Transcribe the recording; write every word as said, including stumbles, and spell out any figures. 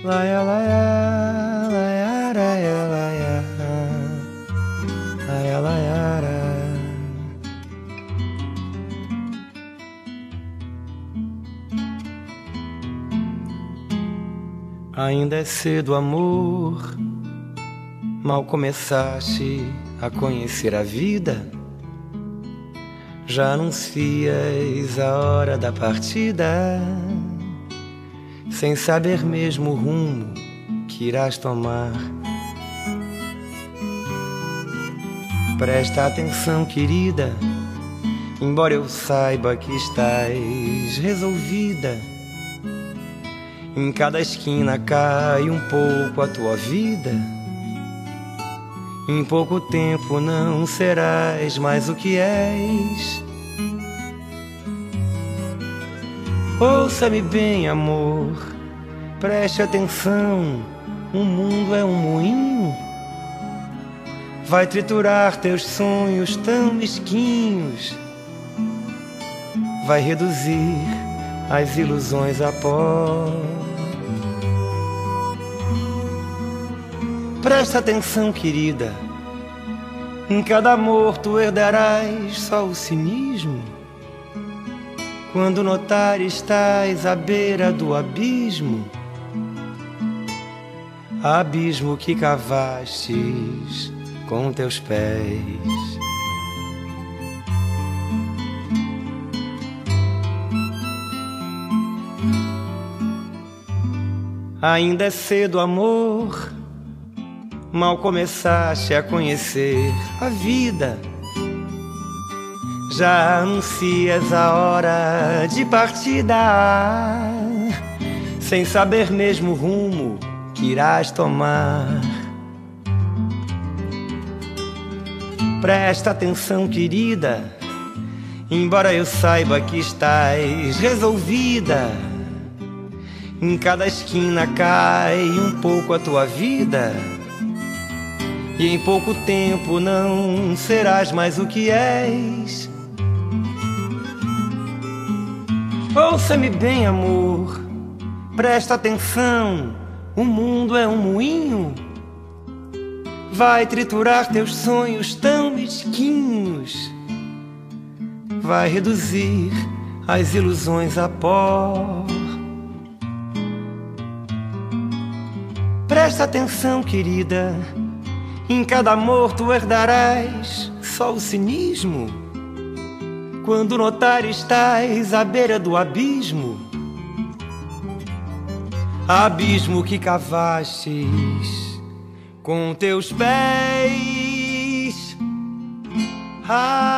Laia, laia, laia, laia, laia, laia, laia. Ainda é cedo, amor, mal começaste a conhecer a vida, já anuncias a hora da partida, sem saber mesmo o rumo que irás tomar. Presta atenção, querida, embora eu saiba que estás resolvida, em cada esquina cai um pouco a tua vida. Em pouco tempo não serás mais o que és. Ouça-me bem, amor, preste atenção, o mundo é um moinho, vai triturar teus sonhos tão mesquinhos, vai reduzir as ilusões a pó. Presta atenção, querida, em cada amor tu herdarás só o cinismo. Quando notar estás à beira do abismo, abismo que cavastes com teus pés. Ainda é cedo, amor, mal começaste a conhecer a vida, já anuncias a hora de partida, sem saber mesmo o rumo que irás tomar. Presta atenção, querida, embora eu saiba que estás resolvida, em cada esquina cai um pouco a tua vida, e em pouco tempo não serás mais o que és. Ouça-me bem, amor, presta atenção, o mundo é um moinho, vai triturar teus sonhos tão mesquinhos, vai reduzir as ilusões a pó. Presta atenção, querida, em cada amor tu herdarás só o cinismo. Quando notar estás à beira do abismo, abismo que cavastes com teus pés. Ah,